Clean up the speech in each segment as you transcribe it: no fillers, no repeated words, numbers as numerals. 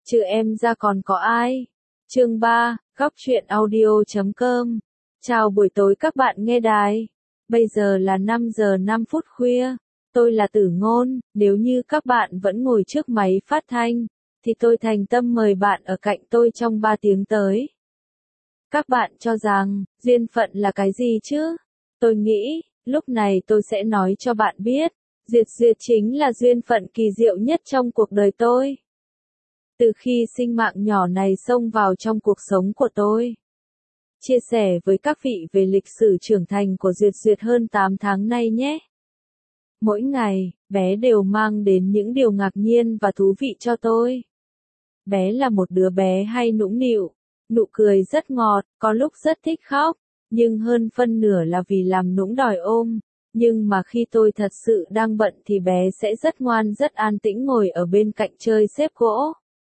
Trừ em ra còn có ai? Chương 3, góc truyện audio.com. Chào buổi tối các bạn nghe đài. Bây giờ là 5 giờ 5 phút khuya. Tôi là Tử Ngôn, nếu như các bạn vẫn ngồi trước máy phát thanh, thì tôi thành tâm mời bạn ở cạnh tôi trong 3 tiếng tới. Các bạn cho rằng, duyên phận là cái gì chứ? Tôi nghĩ, lúc này tôi sẽ nói cho bạn biết, Duyệt chính là duyên phận kỳ diệu nhất trong cuộc đời tôi. Từ khi sinh mạng nhỏ này xông vào trong cuộc sống của tôi. Chia sẻ với các vị về lịch sử trưởng thành của Duyệt hơn 8 tháng nay nhé. Mỗi ngày, bé đều mang đến những điều ngạc nhiên và thú vị cho tôi. Bé là một đứa bé hay nũng nịu, nụ cười rất ngọt, có lúc rất thích khóc, nhưng hơn phân nửa là vì làm nũng đòi ôm. Nhưng mà khi tôi thật sự đang bận thì bé sẽ rất ngoan rất an tĩnh ngồi ở bên cạnh chơi xếp gỗ.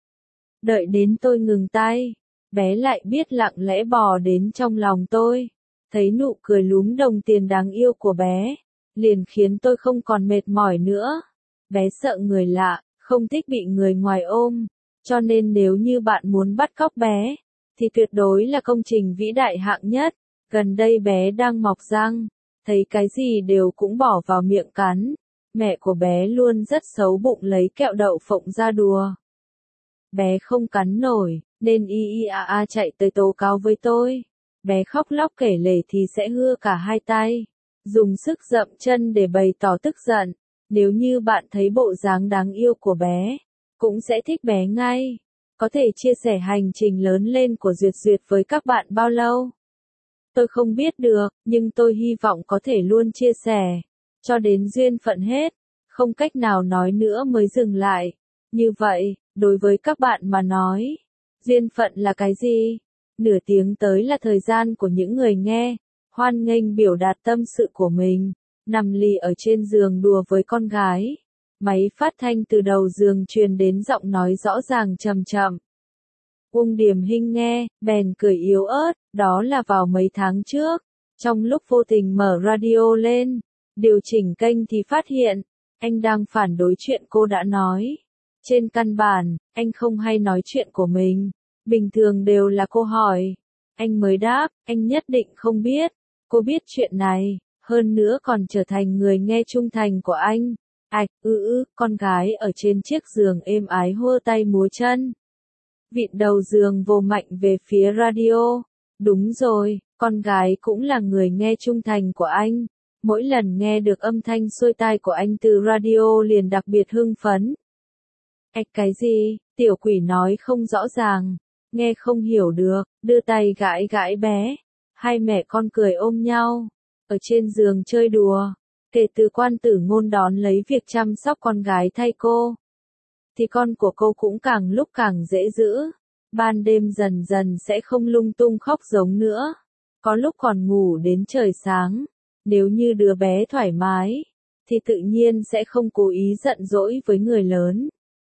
Đợi đến tôi ngừng tay, bé lại biết lặng lẽ bò đến trong lòng tôi. Thấy nụ cười lúm đồng tiền đáng yêu của bé, liền khiến tôi không còn mệt mỏi nữa. Bé sợ người lạ, không thích bị người ngoài ôm, cho nên nếu như bạn muốn bắt cóc bé, thì tuyệt đối là công trình vĩ đại hạng nhất. Gần đây bé đang mọc răng, thấy cái gì đều cũng bỏ vào miệng cắn. Mẹ của bé luôn rất xấu bụng lấy kẹo đậu phộng ra đùa. Bé không cắn nổi, nên chạy tới tố cáo với tôi. Bé khóc lóc kể lể thì sẽ hưa cả hai tay, dùng sức dậm chân để bày tỏ tức giận. Nếu như bạn thấy bộ dáng đáng yêu của bé, cũng sẽ thích bé ngay. Có thể chia sẻ hành trình lớn lên của Duyệt với các bạn bao lâu? Tôi không biết được, nhưng tôi hy vọng có thể luôn chia sẻ, cho đến duyên phận hết, không cách nào nói nữa mới dừng lại. Như vậy, đối với các bạn mà nói, duyên phận là cái gì? Nửa tiếng tới là thời gian của những người nghe, hoan nghênh biểu đạt tâm sự của mình, nằm lì ở trên giường đùa với con gái. Máy phát thanh từ đầu giường truyền đến giọng nói rõ ràng chậm chậm. Uông Điềm Hinh nghe, bèn cười yếu ớt, đó là vào mấy tháng trước, trong lúc vô tình mở radio lên, điều chỉnh kênh thì phát hiện, anh đang phản đối chuyện cô đã nói. Trên căn bản, anh không hay nói chuyện của mình, bình thường đều là cô hỏi. Anh mới đáp, anh nhất định không biết, cô biết chuyện này, hơn nữa còn trở thành người nghe trung thành của anh. Con gái ở trên chiếc giường êm ái hô tay múa chân. Vịn đầu giường vồ mạnh về phía radio. Đúng rồi, con gái cũng là người nghe trung thành của anh. Mỗi lần nghe được âm thanh xuôi tai của anh từ radio liền đặc biệt hưng phấn. Cái gì? Tiểu quỷ nói không rõ ràng, nghe không hiểu được, đưa tay gãi gãi bé. Hai mẹ con cười ôm nhau, ở trên giường chơi đùa. Kể từ Quan Tử Ngôn đón lấy việc chăm sóc con gái thay cô, thì con của cô cũng càng lúc càng dễ giữ. Ban đêm dần dần sẽ không lung tung khóc giống nữa. Có lúc còn ngủ đến trời sáng. Nếu như đứa bé thoải mái, thì tự nhiên sẽ không cố ý giận dỗi với người lớn.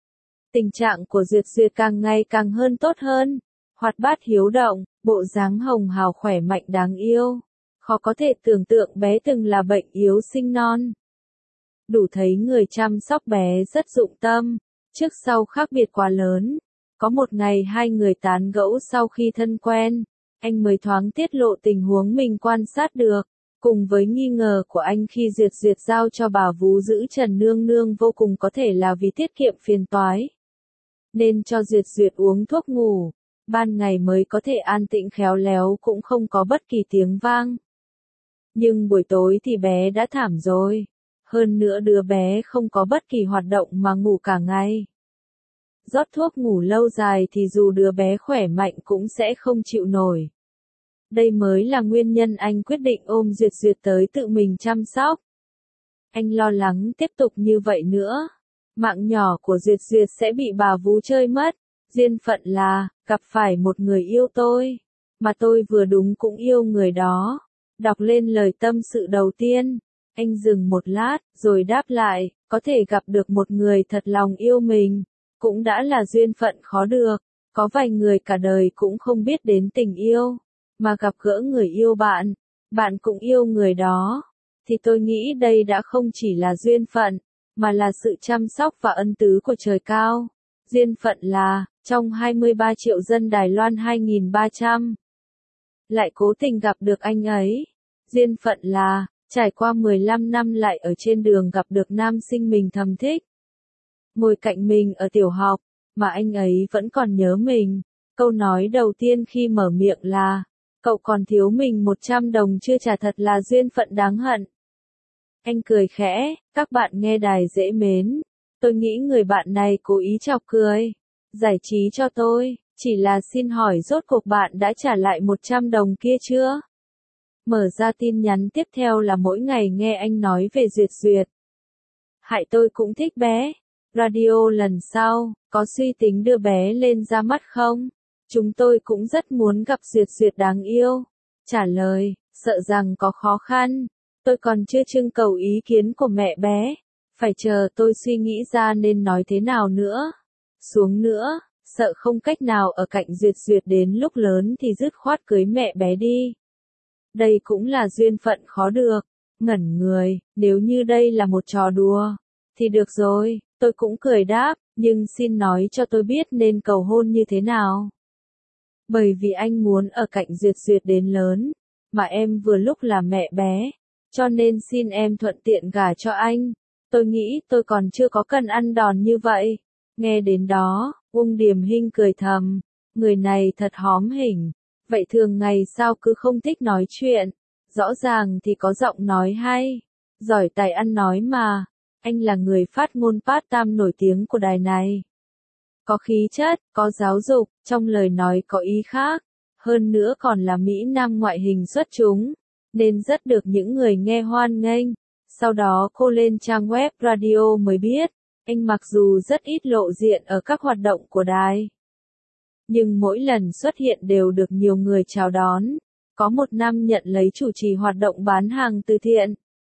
Tình trạng của Duyệt càng ngày càng hơn tốt hơn. Hoạt bát hiếu động, bộ dáng hồng hào khỏe mạnh đáng yêu. Khó có thể tưởng tượng bé từng là bệnh yếu sinh non. Đủ thấy người chăm sóc bé rất dụng tâm. Trước sau khác biệt quá lớn. Có một ngày hai người tán gẫu sau khi thân quen, anh mới thoáng tiết lộ tình huống mình quan sát được, cùng với nghi ngờ của anh khi Duyệt giao cho bà vú giữ Trần Nương Nương vô cùng có thể là vì tiết kiệm phiền toái. Nên cho Duyệt uống thuốc ngủ, ban ngày mới có thể an tĩnh khéo léo cũng không có bất kỳ tiếng vang. Nhưng buổi tối thì bé đã thảm rồi, hơn nữa đứa bé không có bất kỳ hoạt động mà ngủ cả ngày. Rót thuốc ngủ lâu dài thì dù đứa bé khỏe mạnh cũng sẽ không chịu nổi. Đây mới là nguyên nhân anh quyết định ôm Duyệt tới tự mình chăm sóc. Anh lo lắng tiếp tục như vậy nữa, mạng nhỏ của Duyệt sẽ bị bà vú chơi mất. Duyên phận là, gặp phải một người yêu tôi, mà tôi vừa đúng cũng yêu người đó. Đọc lên lời tâm sự đầu tiên, anh dừng một lát, rồi đáp lại, có thể gặp được một người thật lòng yêu mình, cũng đã là duyên phận khó được. Có vài người cả đời cũng không biết đến tình yêu, mà gặp gỡ người yêu bạn, bạn cũng yêu người đó, thì tôi nghĩ đây đã không chỉ là duyên phận, mà là sự chăm sóc và ân tứ của trời cao. Duyên phận là, trong 23 triệu dân Đài Loan 2.300, lại cố tình gặp được anh ấy. Duyên phận là, trải qua 15 năm lại ở trên đường gặp được nam sinh mình thầm thích. Ngồi cạnh mình ở tiểu học, mà anh ấy vẫn còn nhớ mình. Câu nói đầu tiên khi mở miệng là, cậu còn thiếu mình 100 đồng chưa trả, thật là duyên phận đáng hận. Anh cười khẽ, các bạn nghe đài dễ mến. Tôi nghĩ người bạn này cố ý chọc cười, giải trí cho tôi, chỉ là xin hỏi rốt cuộc bạn đã trả lại 100 đồng kia chưa? Mở ra tin nhắn tiếp theo là mỗi ngày nghe anh nói về Duyệt Duyệt. Hại tôi cũng thích bé. Radio lần sau, có suy tính đưa bé lên ra mắt không? Chúng tôi cũng rất muốn gặp Duyệt Duyệt đáng yêu. Trả lời, sợ rằng có khó khăn. Tôi còn chưa trưng cầu ý kiến của mẹ bé. Phải chờ tôi suy nghĩ ra nên nói thế nào nữa. Xuống nữa, sợ không cách nào ở cạnh Duyệt Duyệt đến lúc lớn thì dứt khoát cưới mẹ bé đi. Đây cũng là duyên phận khó được. Ngẩn người, nếu như đây là một trò đùa, thì được rồi, tôi cũng cười đáp, nhưng xin nói cho tôi biết nên cầu hôn như thế nào. Bởi vì anh muốn ở cạnh Duyệt Duyệt đến lớn, mà em vừa lúc là mẹ bé, cho nên xin em thuận tiện gả cho anh. Tôi nghĩ tôi còn chưa có cần ăn đòn như vậy. Nghe đến đó, Uông Điềm Hinh cười thầm, người này thật hóm hỉnh. Vậy thường ngày sao cứ không thích nói chuyện? Rõ ràng thì có giọng nói hay, giỏi tài ăn nói mà. Anh là người phát ngôn part-time nổi tiếng của đài này. Có khí chất, có giáo dục, trong lời nói có ý khác. Hơn nữa còn là Mỹ Nam ngoại hình xuất chúng, nên rất được những người nghe hoan nghênh. Sau đó cô lên trang web radio mới biết, anh mặc dù rất ít lộ diện ở các hoạt động của đài, nhưng mỗi lần xuất hiện đều được nhiều người chào đón. Có một năm nhận lấy chủ trì hoạt động bán hàng từ thiện,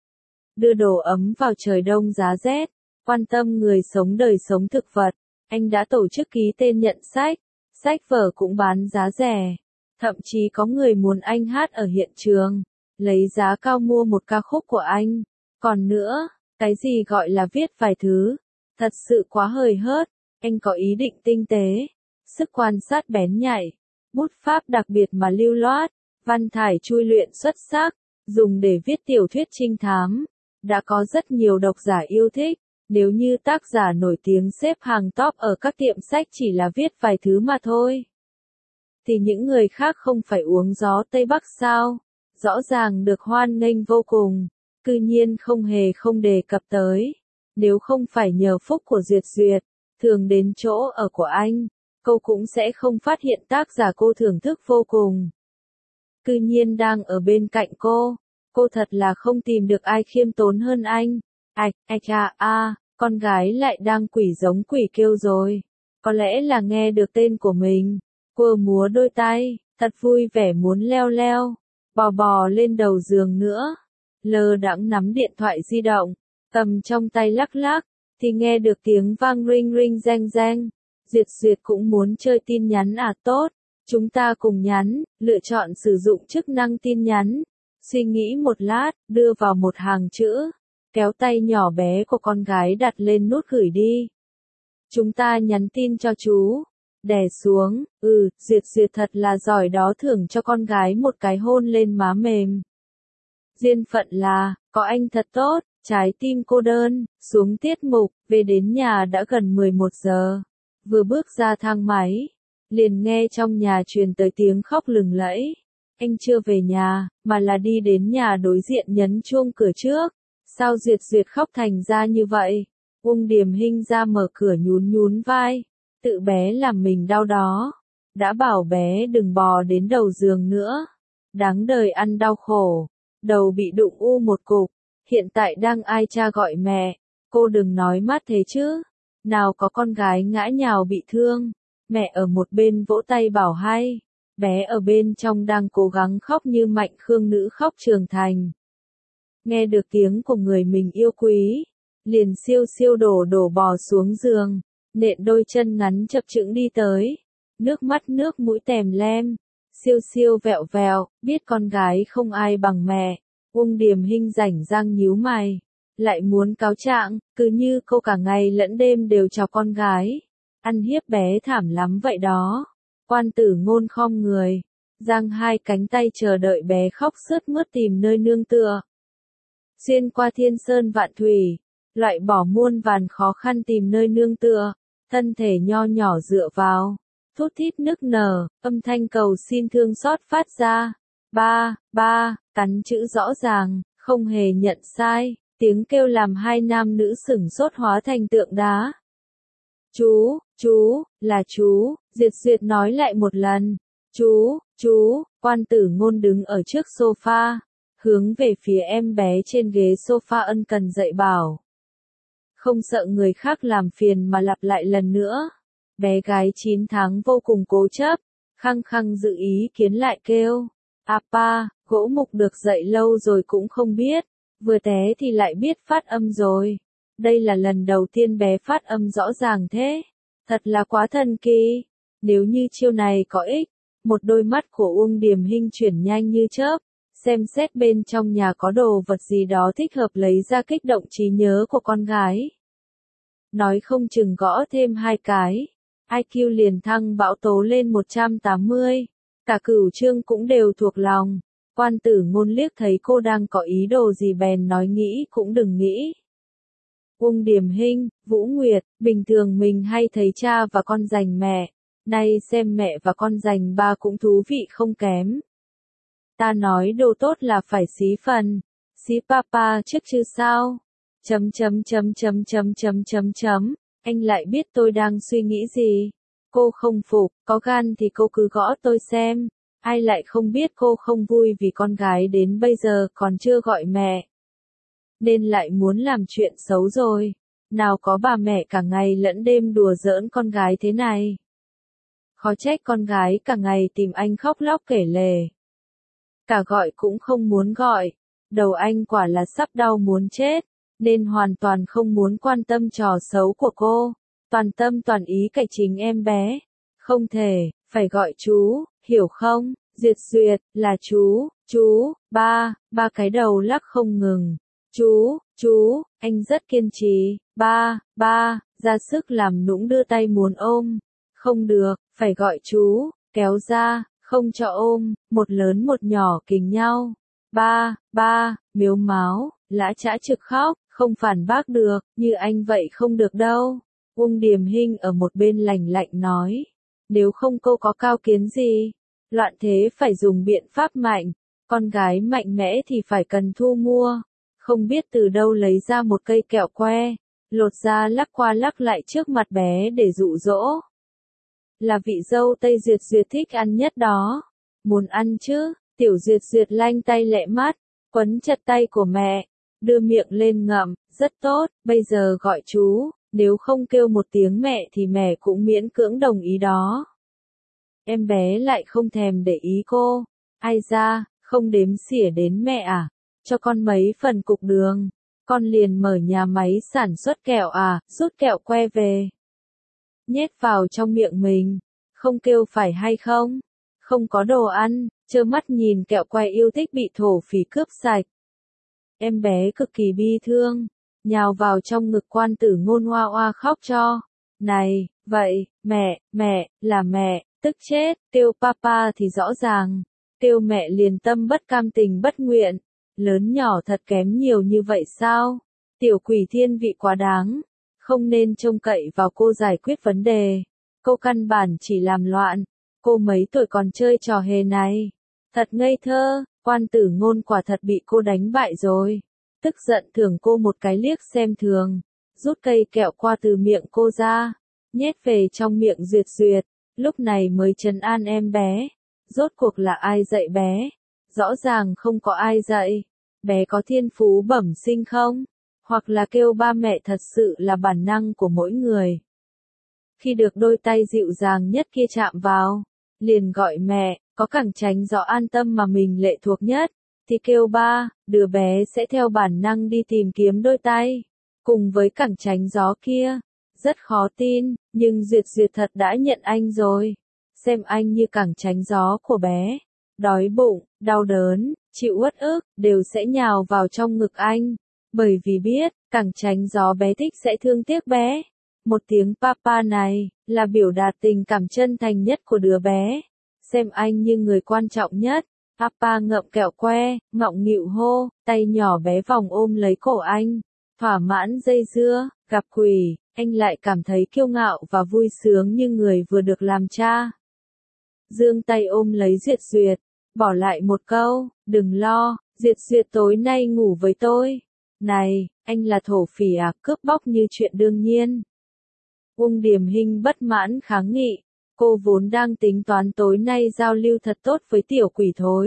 đưa đồ ấm vào trời đông giá rét, quan tâm người sống đời sống thực vật. Anh đã tổ chức ký tên nhận sách, sách vở cũng bán giá rẻ. Thậm chí có người muốn anh hát ở hiện trường, lấy giá cao mua một ca khúc của anh. Còn nữa, cái gì gọi là viết vài thứ, thật sự quá hời hợt. Anh có ý định tinh tế, sức quan sát bén nhạy, bút pháp đặc biệt mà lưu loát, văn thải chui luyện xuất sắc, dùng để viết tiểu thuyết trinh thám. Đã có rất nhiều độc giả yêu thích. Nếu như tác giả nổi tiếng xếp hàng top ở các tiệm sách chỉ là viết vài thứ mà thôi, thì những người khác không phải uống gió Tây Bắc sao? Rõ ràng được hoan nghênh vô cùng, cư nhiên không hề không đề cập tới. Nếu không phải nhờ phúc của Duyệt Duyệt, thường đến chỗ ở của anh, cô cũng sẽ không phát hiện tác giả cô thưởng thức vô cùng. Cư nhiên đang ở bên cạnh cô thật là không tìm được ai khiêm tốn hơn anh. Con gái lại đang quỷ giống quỷ kêu rồi. Có lẽ là nghe được tên của mình. Quơ múa đôi tay, thật vui vẻ muốn leo leo, bò lên đầu giường nữa. Lơ đãng nắm điện thoại di động, cầm trong tay lắc lắc, thì nghe được tiếng vang ring ring reng reng. Duyệt Duyệt cũng muốn chơi tin nhắn à, tốt. Chúng ta cùng nhắn, lựa chọn sử dụng chức năng tin nhắn. Suy nghĩ một lát, đưa vào một hàng chữ, kéo tay nhỏ bé của con gái đặt lên nút gửi đi. Chúng ta nhắn tin cho chú. Đè xuống, Duyệt Duyệt thật là giỏi đó, thưởng cho con gái một cái hôn lên má mềm. Duyên phận là, có anh thật tốt, trái tim cô đơn. Xuống tiết mục, về đến nhà đã gần 11 giờ. Vừa bước ra thang máy, liền nghe trong nhà truyền tới tiếng khóc lừng lẫy. Anh chưa về nhà, mà là đi đến nhà đối diện nhấn chuông cửa trước. Sao Duyệt Duyệt khóc thành ra như vậy? Uông Điềm Hinh ra mở cửa nhún nhún vai. Tự bé làm mình đau đó. Đã bảo bé đừng bò đến đầu giường nữa. Đáng đời ăn đau khổ. Đầu bị đụng u một cục. Hiện tại đang ai cha gọi mẹ. Cô đừng nói mát thế chứ. Nào có con gái ngã nhào bị thương. Mẹ ở một bên vỗ tay bảo hay. Bé ở bên trong đang cố gắng khóc như Mạnh Khương nữ khóc trưởng thành. Nghe được tiếng của người mình yêu quý, liền siêu siêu đổ bò xuống giường, nện đôi chân ngắn chập chững đi tới, nước mắt nước mũi tèm lem, siêu siêu vẹo vẹo, biết con gái không ai bằng mẹ. Uông Điềm Hinh rảnh rang nhíu mày, lại muốn cáo trạng, cứ như cô cả ngày lẫn đêm đều chọc con gái. ăn hiếp bé thảm lắm vậy đó. Quan Tử Ngôn khom người, giang hai cánh tay chờ đợi bé khóc sướt mướt tìm nơi nương tựa. Xuyên qua thiên sơn vạn thủy, loại bỏ muôn vàn khó khăn tìm nơi nương tựa, thân thể nho nhỏ dựa vào, thút thít nức nở, âm thanh cầu xin thương xót phát ra. Ba, ba, cắn chữ rõ ràng, không hề nhận sai, tiếng kêu làm hai nam nữ sửng sốt hóa thành tượng đá. Chú, là chú, Diệt Duyệt nói lại một lần. Chú, Quan Tử Ngôn đứng ở trước sofa, hướng về phía em bé trên ghế sofa ân cần dạy bảo. Không sợ người khác làm phiền mà lặp lại lần nữa. Bé gái 9 tháng vô cùng cố chấp, khăng khăng giữ ý kiến lại kêu. Apa, gỗ mục được dạy lâu rồi cũng không biết, vừa té thì lại biết phát âm rồi. Đây là lần đầu tiên bé phát âm rõ ràng thế. Thật là quá thần kỳ. Nếu như chiêu này có ích, một đôi mắt của Uông Điềm Hinh chuyển nhanh như chớp, xem xét bên trong nhà có đồ vật gì đó thích hợp lấy ra kích động trí nhớ của con gái. Nói không chừng gõ thêm 2 cái, IQ liền thăng bão tố lên 180. Cả Cửu Trương cũng đều thuộc lòng. Quan Tử Ngôn liếc thấy cô đang có ý đồ gì bèn nói nghĩ cũng đừng nghĩ. Uông Điềm Hinh, Vũ Nguyệt, bình thường mình hay thấy cha và con giành mẹ, nay xem mẹ và con giành ba cũng thú vị không kém. Ta nói đồ tốt là phải xí phần, xí papa trước chứ sao? Anh lại biết tôi đang suy nghĩ gì. Cô không phục, có gan thì cô cứ gõ tôi xem. Ai lại không biết cô không vui vì con gái đến bây giờ còn chưa gọi mẹ. Nên lại muốn làm chuyện xấu rồi. Nào có bà mẹ cả ngày lẫn đêm đùa giỡn con gái thế này. Khó trách con gái cả ngày tìm anh khóc lóc kể lể. Cả gọi cũng không muốn gọi. Đầu anh quả là sắp đau muốn chết. Nên hoàn toàn không muốn quan tâm trò xấu của cô. Toàn tâm toàn ý cậy chính em bé. Không thể, phải gọi chú, hiểu không? Duyệt Duyệt, là chú, ba cái đầu lắc không ngừng. Chú, anh rất kiên trì. Ba, ra sức làm nũng đưa tay muốn ôm. Không được, phải gọi chú, kéo ra, không cho ôm, một lớn một nhỏ kình nhau. Ba, miếu máo, lã chã trực khóc, không phản bác được, như anh vậy không được đâu. Uông Điềm Hinh ở một bên lành lạnh nói. Nếu không cô có cao kiến gì? Loạn thế phải dùng biện pháp mạnh. Con gái mạnh mẽ thì phải cần thu mua. Không biết từ đâu lấy ra một cây kẹo que. Lột ra lắc qua lắc lại trước mặt bé để dụ dỗ. Là vị dâu Tây Duyệt Duyệt thích ăn nhất đó. Muốn ăn chứ? Tiểu Duyệt Duyệt lanh tay lẹ mắt. Quấn chặt tay của mẹ. Đưa miệng lên ngậm. Rất tốt, bây giờ gọi chú. Nếu không kêu một tiếng mẹ thì mẹ cũng miễn cưỡng đồng ý đó. Em bé lại không thèm để ý cô. Ai ra, không đếm xỉa đến mẹ à? Cho con mấy phần cục đường. Con liền mở nhà máy sản xuất kẹo à, rút kẹo que về. Nhét vào trong miệng mình. Không kêu phải hay không? Không có đồ ăn, trơ mắt nhìn kẹo que yêu thích bị thổ phỉ cướp sạch. Em bé cực kỳ bi thương. Nhào vào trong ngực Quan Tử Ngôn oa oa khóc cho. Này, vậy, mẹ, là mẹ, tức chết, kêu papa thì rõ ràng. Kêu mẹ liền tâm bất cam tình bất nguyện. Lớn nhỏ thật kém nhiều như vậy sao? Tiểu quỷ thiên vị quá đáng. Không nên trông cậy vào cô giải quyết vấn đề. Cô căn bản chỉ làm loạn. Cô mấy tuổi còn chơi trò hề này. Thật ngây thơ, Quan Tử Ngôn quả thật bị cô đánh bại rồi. Tức giận thưởng cô một cái liếc xem thường. Rút cây kẹo qua từ miệng cô ra. Nhét về trong miệng Duyệt Duyệt. Lúc này mới trấn an em bé. Rốt cuộc là ai dạy bé? Rõ ràng không có ai dạy. Bé có thiên phú bẩm sinh không? Hoặc là kêu ba mẹ thật sự là bản năng của mỗi người. Khi được đôi tay dịu dàng nhất kia chạm vào, liền gọi mẹ, có cẳng tránh gió an tâm mà mình lệ thuộc nhất, thì kêu ba, đứa bé sẽ theo bản năng đi tìm kiếm đôi tay. Cùng với cẳng tránh gió kia, rất khó tin, nhưng Duyệt Duyệt thật đã nhận anh rồi. Xem anh như cẳng tránh gió của bé. Đói bụng, đau đớn, chịu uất ức, đều sẽ nhào vào trong ngực anh. Bởi vì biết, cẳng tránh gió bé thích sẽ thương tiếc bé. Một tiếng papa này, là biểu đạt tình cảm chân thành nhất của đứa bé. Xem anh như người quan trọng nhất. Papa ngậm kẹo que, ngọng nghịu hô, tay nhỏ bé vòng ôm lấy cổ anh. Thỏa mãn dây dưa, gặp quỷ, anh lại cảm thấy kiêu ngạo và vui sướng như người vừa được làm cha. Giương tay ôm lấy Duyệt Duyệt, bỏ lại một câu, đừng lo, Duyệt Duyệt tối nay ngủ với tôi. Này, anh là thổ phỉ à, cướp bóc như chuyện đương nhiên. Uông Điềm Hinh bất mãn kháng nghị, cô vốn đang tính toán tối nay giao lưu thật tốt với tiểu quỷ thối.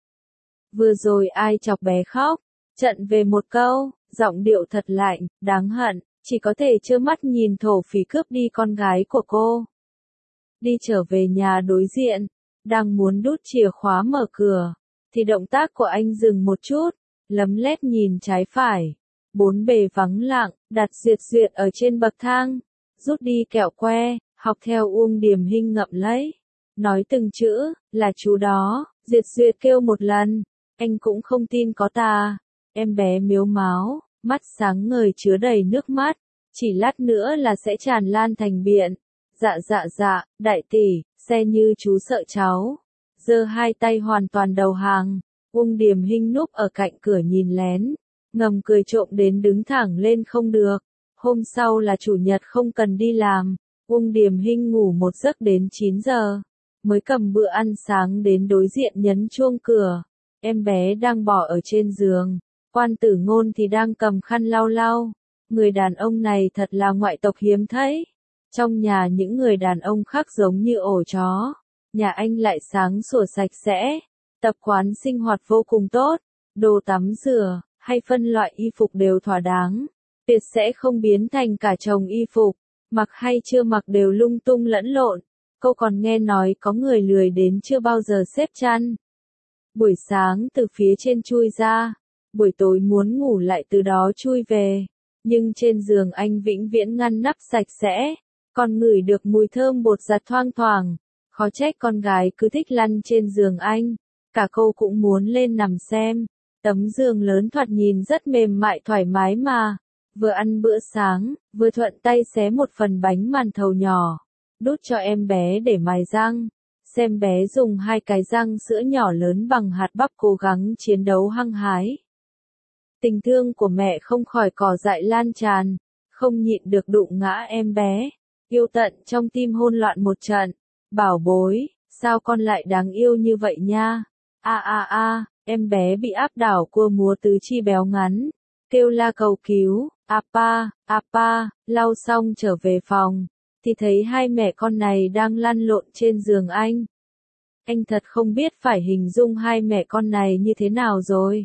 Vừa rồi ai chọc bé khóc, trận về một câu, giọng điệu thật lạnh, đáng hận, chỉ có thể trơ mắt nhìn thổ phỉ cướp đi con gái của cô. Đi trở về nhà đối diện, đang muốn đút chìa khóa mở cửa, thì động tác của anh dừng một chút, lấm lét nhìn trái phải. Bốn bề vắng lặng, đặt Duyệt Duyệt ở trên bậc thang, rút đi kẹo que, học theo Uông Điềm Hinh ngậm lấy. Nói từng chữ, là chú đó, Duyệt Duyệt kêu một lần, anh cũng không tin có ta. Em bé mếu máo, mắt sáng ngời chứa đầy nước mắt, chỉ lát nữa là sẽ tràn lan thành biển. Dạ, đại tỷ, xe như chú sợ cháu. Giơ hai tay hoàn toàn đầu hàng, Uông Điềm Hinh núp ở cạnh cửa nhìn lén, ngầm cười trộm đến đứng thẳng lên không được. Hôm sau là chủ nhật không cần đi làm, Uông Điềm Hinh ngủ một giấc đến 9 giờ, mới cầm bữa ăn sáng đến đối diện nhấn chuông cửa. Em bé đang bỏ ở trên giường, Quan Tử Ngôn thì đang cầm khăn lau lau. Người đàn ông này thật là ngoại tộc hiếm thấy. Trong nhà những người đàn ông khác giống như ổ chó, nhà anh lại sáng sủa sạch sẽ, tập quán sinh hoạt vô cùng tốt, đồ tắm rửa, hay phân loại y phục đều thỏa đáng, tuyệt sẽ không biến thành cả chồng y phục, mặc hay chưa mặc đều lung tung lẫn lộn. Cô còn nghe nói có người lười đến chưa bao giờ xếp chăn. Buổi sáng từ phía trên chui ra, buổi tối muốn ngủ lại từ đó chui về, nhưng trên giường anh vĩnh viễn ngăn nắp sạch sẽ. Còn ngửi được mùi thơm bột giặt thoang thoảng, khó trách con gái cứ thích lăn trên giường anh, cả cô cũng muốn lên nằm xem, tấm giường lớn thoạt nhìn rất mềm mại thoải mái mà, vừa ăn bữa sáng, vừa thuận tay xé một phần bánh màn thầu nhỏ, đút cho em bé để mài răng, xem bé dùng hai cái răng sữa nhỏ lớn bằng hạt bắp cố gắng chiến đấu hăng hái. Tình thương của mẹ không khỏi cỏ dại lan tràn, không nhịn được đụng ngã em bé. Yêu tận trong tim hôn loạn một trận. Bảo bối, sao con lại đáng yêu như vậy nha? Em bé bị áp đảo cua múa tứ chi béo ngắn. Kêu la cầu cứu, apa, lau xong trở về phòng. Thì thấy hai mẹ con này đang lăn lộn trên giường anh. Anh thật không biết phải hình dung hai mẹ con này như thế nào rồi.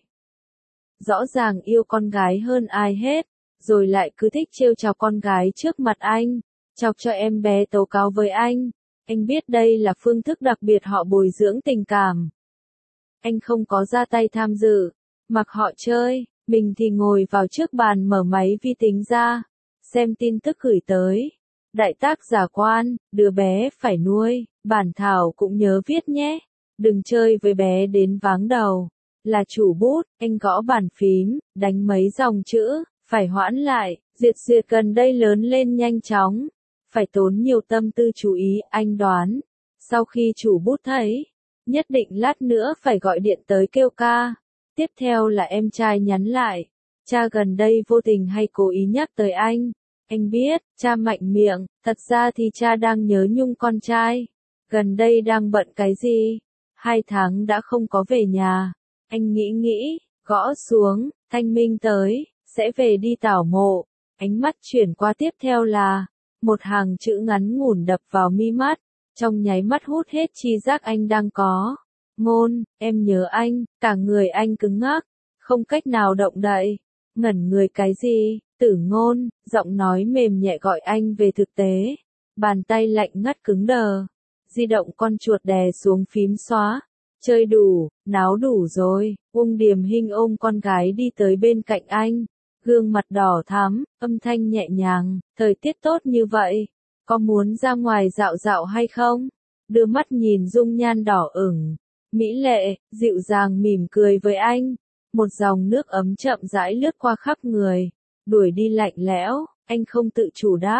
Rõ ràng yêu con gái hơn ai hết, rồi lại cứ thích trêu chọc con gái trước mặt anh. Chọc cho em bé tố cáo với anh. Anh biết đây là phương thức đặc biệt họ bồi dưỡng tình cảm. Anh không có ra tay tham dự, mặc họ chơi, mình thì ngồi vào trước bàn mở máy vi tính ra, xem tin tức gửi tới. Đại tác giả Quan, đứa bé phải nuôi, bản thảo cũng nhớ viết nhé. Đừng chơi với bé đến váng đầu. Là chủ bút, anh gõ bàn phím, đánh mấy dòng chữ, phải hoãn lại. Duyệt gần đây lớn lên nhanh chóng. Phải tốn nhiều tâm tư chú ý, anh đoán. Sau khi chủ bút thấy, nhất định lát nữa phải gọi điện tới kêu ca. Tiếp theo là em trai nhắn lại. Cha gần đây vô tình hay cố ý nhắc tới anh. Anh biết, cha mạnh miệng, thật ra thì cha đang nhớ nhung con trai. Gần đây đang bận cái gì? 2 tháng đã không có về nhà. Anh nghĩ, gõ xuống, thanh minh tới, sẽ về đi tảo mộ. Ánh mắt chuyển qua tiếp theo là một hàng chữ ngắn ngủn đập vào mi mắt, trong nháy mắt hút hết chi giác anh đang có. Ngôn, em nhớ anh, cả người anh cứng ngắc, không cách nào động đậy. Ngẩn người cái gì? Tử Ngôn, giọng nói mềm nhẹ gọi anh về thực tế. Bàn tay lạnh ngắt cứng đờ. Di động con chuột đè xuống phím xóa. Chơi đủ, náo đủ rồi. Uông Điềm Hinh ôm con gái đi tới bên cạnh anh. Gương mặt đỏ thắm, âm thanh nhẹ nhàng, thời tiết tốt như vậy, có muốn ra ngoài dạo dạo hay không? Đưa mắt nhìn dung nhan đỏ ửng, mỹ lệ, dịu dàng mỉm cười với anh. Một dòng nước ấm chậm rãi lướt qua khắp người, đuổi đi lạnh lẽo, anh không tự chủ đáp.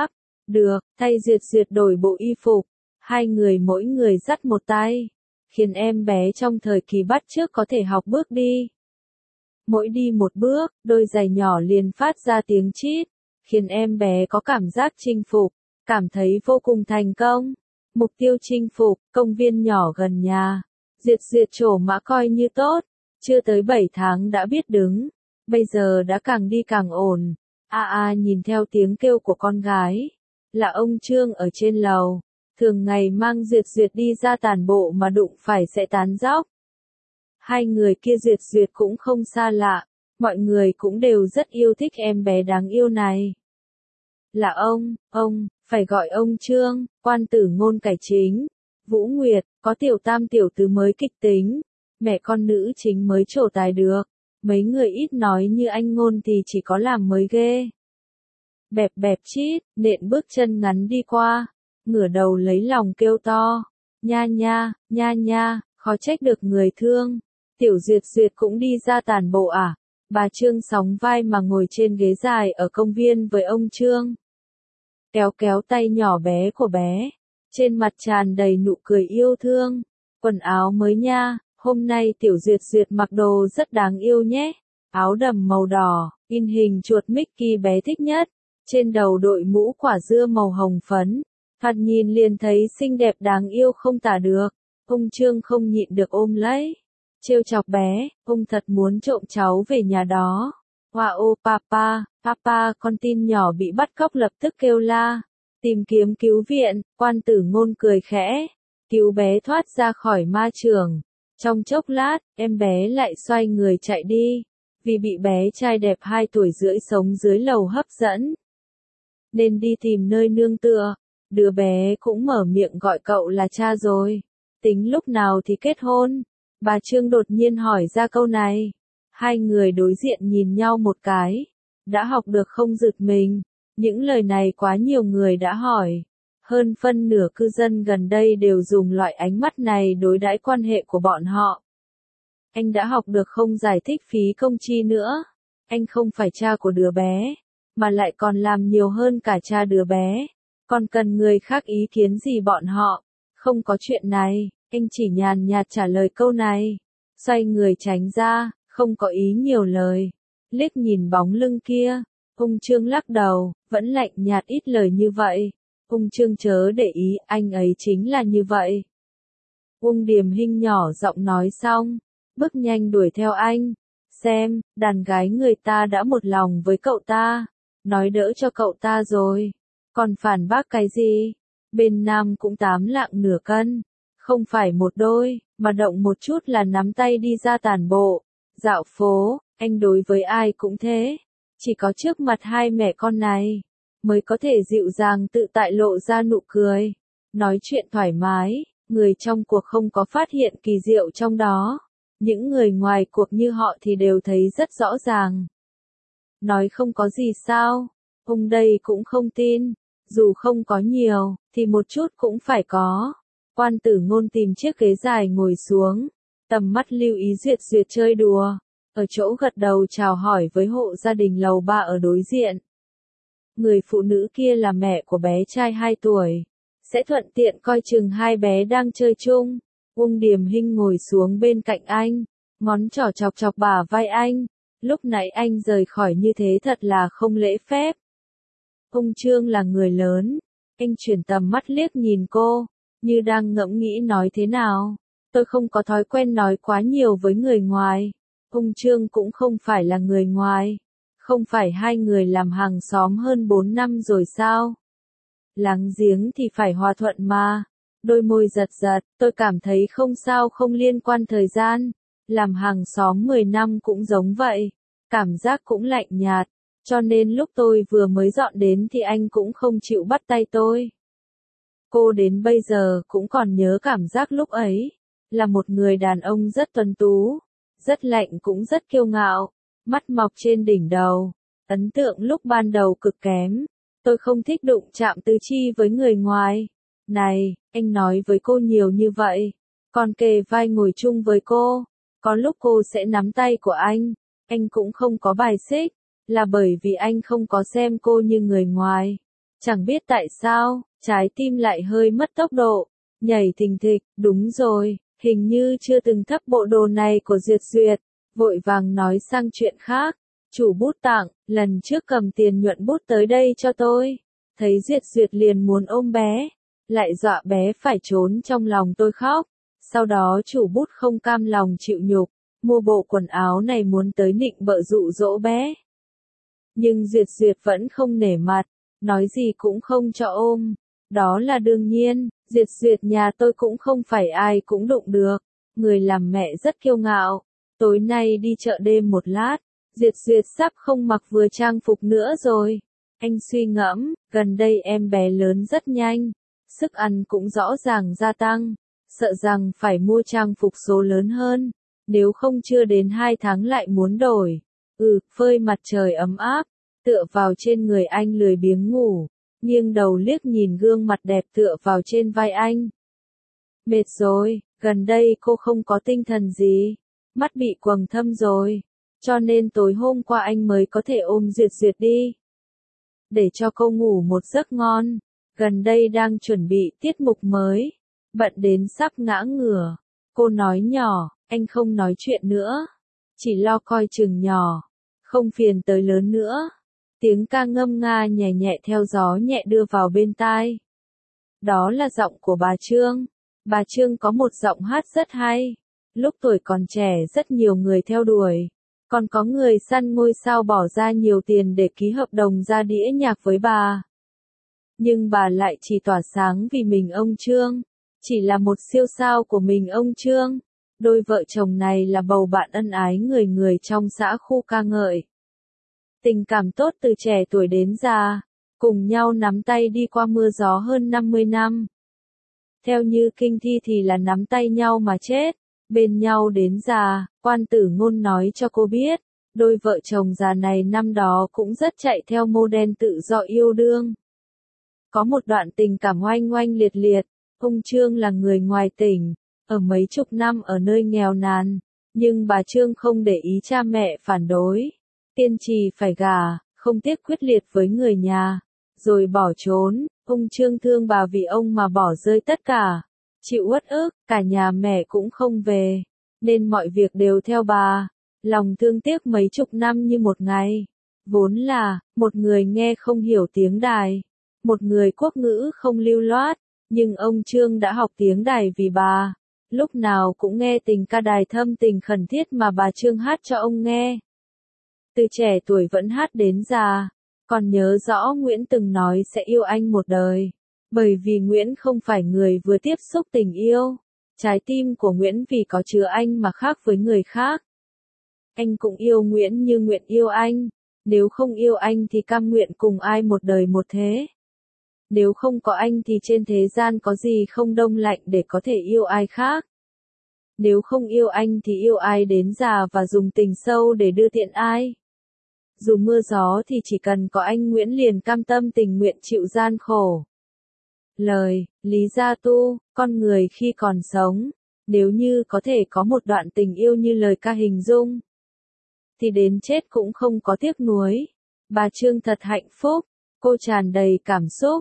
Được, thay Duyệt Duyệt đổi bộ y phục. Hai người mỗi người dắt một tay. Khiến em bé trong thời kỳ bắt chước có thể học bước đi. Mỗi đi một bước, đôi giày nhỏ liền phát ra tiếng chít. Khiến em bé có cảm giác chinh phục. Cảm thấy vô cùng thành công. Mục tiêu chinh phục, công viên nhỏ gần nhà. Duyệt Duyệt trổ mã coi như tốt. Chưa tới 7 tháng đã biết đứng. Bây giờ đã càng đi càng ổn. Nhìn theo tiếng kêu của con gái. Là ông Trương ở trên lầu. Thường ngày mang Duyệt Duyệt đi ra tản bộ mà đụng phải sẽ tán dóc. Hai người kia Duyệt Duyệt cũng không xa lạ. Mọi người cũng đều rất yêu thích em bé đáng yêu này. Là ông, phải gọi ông Trương, quan tử ngôn cải chính. Vũ Nguyệt, có tiểu tam tiểu tứ mới kịch tính. Mẹ con nữ chính mới trổ tài được. Mấy người ít nói như anh Ngôn thì chỉ có làm mới ghê. Bẹp bẹp chít, nện bước chân ngắn đi qua. Ngửa đầu lấy lòng kêu to. Nha nha, khó trách được người thương. Tiểu Duyệt Duyệt cũng đi ra tản bộ à? Bà Trương sóng vai mà ngồi trên ghế dài ở công viên với ông Trương. Kéo kéo tay nhỏ bé của bé. Trên mặt tràn đầy nụ cười yêu thương. Quần áo mới nha, hôm nay Tiểu Duyệt Duyệt mặc đồ rất đáng yêu nhé. Áo đầm màu đỏ, in hình chuột Mickey bé thích nhất. Trên đầu đội mũ quả dưa màu hồng phấn. Thoạt nhìn liền thấy xinh đẹp đáng yêu không tả được. Ông Trương không nhịn được ôm lấy. Trêu chọc bé, ông thật muốn trộm cháu về nhà đó. Wow, papa, con tin nhỏ bị bắt cóc lập tức kêu la. Tìm kiếm cứu viện, quan tử ngôn cười khẽ. Cứu bé thoát ra khỏi ma trường. Trong chốc lát, em bé lại xoay người chạy đi. Vì bị bé trai đẹp 2 tuổi rưỡi sống dưới lầu hấp dẫn. Nên đi tìm nơi nương tựa. Đứa bé cũng mở miệng gọi cậu là cha rồi. Tính lúc nào thì kết hôn? Bà Trương đột nhiên hỏi ra câu này. Hai người đối diện nhìn nhau một cái. Đã học được không giật mình. Những lời này quá nhiều người đã hỏi. Hơn phân nửa cư dân gần đây đều dùng loại ánh mắt này đối đãi quan hệ của bọn họ. Anh đã học được không giải thích phí công chi nữa. Anh không phải cha của đứa bé. Mà lại còn làm nhiều hơn cả cha đứa bé. Còn cần người khác ý kiến gì bọn họ? Không có chuyện này. Anh chỉ nhàn nhạt trả lời câu này. Xoay người tránh ra, không có ý nhiều lời. Liếc nhìn bóng lưng kia. Ông Trương lắc đầu, vẫn lạnh nhạt ít lời như vậy. Ông Trương chớ để ý, anh ấy chính là như vậy. Uông Điềm Hinh nhỏ giọng nói xong. Bước nhanh đuổi theo anh. Xem, đàn gái người ta đã một lòng với cậu ta. Nói đỡ cho cậu ta rồi. Còn phản bác cái gì? Bên nam cũng 8 lạng nửa cân. Không phải một đôi, mà động một chút là nắm tay đi ra tản bộ. Dạo phố, anh đối với ai cũng thế. Chỉ có trước mặt hai mẹ con này, mới có thể dịu dàng tự tại lộ ra nụ cười. Nói chuyện thoải mái, người trong cuộc không có phát hiện kỳ diệu trong đó. Những người ngoài cuộc như họ thì đều thấy rất rõ ràng. Nói không có gì sao, ông đây cũng không tin. Dù không có nhiều, thì một chút cũng phải có. Quan tử ngôn tìm chiếc ghế dài ngồi xuống. Tầm mắt lưu ý Duyệt Duyệt chơi đùa. Ở chỗ gật đầu chào hỏi với hộ gia đình lầu 3 ở đối diện. Người phụ nữ kia là mẹ của bé trai 2 tuổi. Sẽ thuận tiện coi chừng hai bé đang chơi chung. Uông Điềm Hinh ngồi xuống bên cạnh anh. Ngón trỏ chọc chọc bả vai anh. Lúc nãy anh rời khỏi như thế thật là không lễ phép. Ông Trương là người lớn. Anh chuyển tầm mắt liếc nhìn cô. Như đang ngẫm nghĩ nói thế nào. Tôi không có thói quen nói quá nhiều với người ngoài. Ông Trương cũng không phải là người ngoài. Không phải hai người làm hàng xóm hơn 4 năm rồi sao? Láng giếng thì phải hòa thuận mà. Đôi môi giật giật, tôi cảm thấy không sao không liên quan thời gian. Làm hàng xóm 10 năm cũng giống vậy. Cảm giác cũng lạnh nhạt. Cho nên lúc tôi vừa mới dọn đến thì anh cũng không chịu bắt tay tôi. Cô đến bây giờ cũng còn nhớ cảm giác lúc ấy. Là một người đàn ông rất tuấn tú. Rất lạnh cũng rất kiêu ngạo. Mắt mọc trên đỉnh đầu. Ấn tượng lúc ban đầu cực kém. Tôi không thích đụng chạm tứ chi với người ngoài. Này, anh nói với cô nhiều như vậy. Còn kề vai ngồi chung với cô. Có lúc cô sẽ nắm tay của anh. Anh cũng không có bài xích. Là bởi vì anh không có xem cô như người ngoài. Chẳng biết tại sao, trái tim lại hơi mất tốc độ, nhảy thình thịch, đúng rồi, hình như chưa từng thấp bộ đồ này của Duyệt Duyệt, vội vàng nói sang chuyện khác. Chủ bút tặng, lần trước cầm tiền nhuận bút tới đây cho tôi. Thấy Duyệt Duyệt liền muốn ôm bé, lại dọa bé phải trốn trong lòng tôi khóc. Sau đó chủ bút không cam lòng chịu nhục, mua bộ quần áo này muốn tới nịnh bợ dụ dỗ bé. Nhưng Duyệt Duyệt vẫn không nể mặt, nói gì cũng không cho ôm. Đó là đương nhiên, Duyệt Duyệt nhà tôi cũng không phải ai cũng đụng được. Người làm mẹ rất kiêu ngạo. Tối nay đi chợ đêm một lát, Duyệt Duyệt sắp không mặc vừa trang phục nữa rồi. Anh suy ngẫm, gần đây em bé lớn rất nhanh, sức ăn cũng rõ ràng gia tăng, sợ rằng phải mua trang phục số lớn hơn, nếu không chưa đến 2 tháng lại muốn đổi. Phơi mặt trời ấm áp, tựa vào trên người anh lười biếng ngủ, nghiêng đầu liếc nhìn gương mặt đẹp tựa vào trên vai anh. Mệt rồi, gần đây cô không có tinh thần gì, mắt bị quầng thâm rồi, cho nên tối hôm qua anh mới có thể ôm Duyệt Duyệt đi. Để cho cô ngủ một giấc ngon, gần đây đang chuẩn bị tiết mục mới, bận đến sắp ngã ngửa. Cô nói nhỏ, anh không nói chuyện nữa, chỉ lo coi chừng nhỏ, không phiền tới lớn nữa. Tiếng ca ngâm nga nhẹ nhẹ theo gió nhẹ đưa vào bên tai. Đó là giọng của bà Trương. Bà Trương có một giọng hát rất hay. Lúc tuổi còn trẻ rất nhiều người theo đuổi. Còn có người săn ngôi sao bỏ ra nhiều tiền để ký hợp đồng ra đĩa nhạc với bà. Nhưng bà lại chỉ tỏa sáng vì mình ông Trương. Chỉ là một siêu sao của mình ông Trương. Đôi vợ chồng này là bầu bạn ân ái người người trong xã khu ca ngợi. Tình cảm tốt từ trẻ tuổi đến già, cùng nhau nắm tay đi qua mưa gió hơn 50 năm. Theo như kinh thi thì là nắm tay nhau mà chết, bên nhau đến già. Quan Tử Ngôn nói cho cô biết, đôi vợ chồng già này năm đó cũng rất chạy theo mô đen tự do yêu đương. Có một đoạn tình cảm oanh oanh liệt liệt, ông Trương là người ngoài tỉnh, ở mấy chục năm ở nơi nghèo nàn, nhưng bà Trương không để ý cha mẹ phản đối. Kiên trì phải gả, không tiếc quyết liệt với người nhà, rồi bỏ trốn. Ông Trương thương bà vì ông mà bỏ rơi tất cả, chịu uất ức, cả nhà mẹ cũng không về, nên mọi việc đều theo bà. Lòng thương tiếc mấy chục năm như một ngày. Vốn là, một người nghe không hiểu tiếng đài, một người quốc ngữ không lưu loát, nhưng ông Trương đã học tiếng đài vì bà. Lúc nào cũng nghe tình ca đài thâm tình khẩn thiết mà bà Trương hát cho ông nghe. Từ trẻ tuổi vẫn hát đến già, còn nhớ rõ Nguyễn từng nói sẽ yêu anh một đời. Bởi vì Nguyễn không phải người vừa tiếp xúc tình yêu. Trái tim của Nguyễn vì có chứa anh mà khác với người khác. Anh cũng yêu Nguyễn như Nguyễn yêu anh. Nếu không yêu anh thì cam nguyện cùng ai một đời một thế. Nếu không có anh thì trên thế gian có gì không đông lạnh để có thể yêu ai khác. Nếu không yêu anh thì yêu ai đến già và dùng tình sâu để đưa tiện ai. Dù mưa gió thì chỉ cần có anh Nguyễn liền cam tâm tình nguyện chịu gian khổ. Lời, Lý Gia Tu, con người khi còn sống, nếu như có thể có một đoạn tình yêu như lời ca hình dung, thì đến chết cũng không có tiếc nuối. Bà Trương thật hạnh phúc, cô tràn đầy cảm xúc.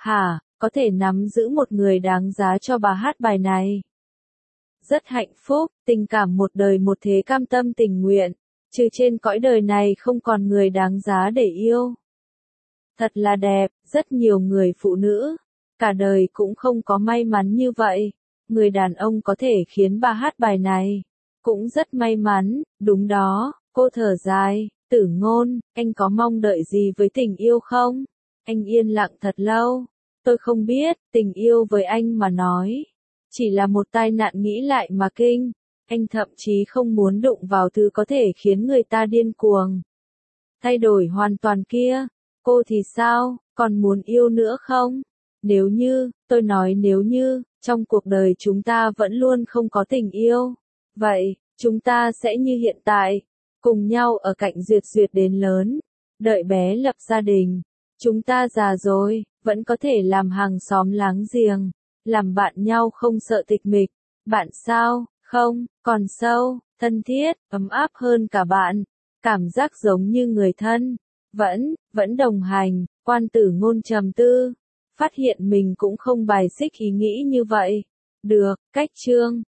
Có thể nắm giữ một người đáng giá cho bà hát bài này. Rất hạnh phúc, tình cảm một đời một thế cam tâm tình nguyện. Trừ trên cõi đời này không còn người đáng giá để yêu. Thật là đẹp, rất nhiều người phụ nữ, cả đời cũng không có may mắn như vậy. Người đàn ông có thể khiến bà hát bài này, cũng rất may mắn, đúng đó. Cô thở dài, Tử Ngôn, anh có mong đợi gì với tình yêu không? Anh yên lặng thật lâu. Tôi không biết, tình yêu với anh mà nói, chỉ là một tai nạn nghĩ lại mà kinh. Anh thậm chí không muốn đụng vào thứ có thể khiến người ta điên cuồng. Thay đổi hoàn toàn kia. Cô thì sao, còn muốn yêu nữa không? Nếu như, tôi nói nếu như, trong cuộc đời chúng ta vẫn luôn không có tình yêu. Vậy, chúng ta sẽ như hiện tại, cùng nhau ở cạnh Duyệt Duyệt đến lớn, đợi bé lập gia đình. Chúng ta già rồi, vẫn có thể làm hàng xóm láng giềng, làm bạn nhau không sợ tịch mịch. Bạn sao? Không, còn sâu, thân thiết, ấm áp hơn cả bạn. Cảm giác giống như người thân. Vẫn đồng hành. Quan Tử Ngôn trầm tư, phát hiện mình cũng không bài xích ý nghĩ như vậy. Được, cách chương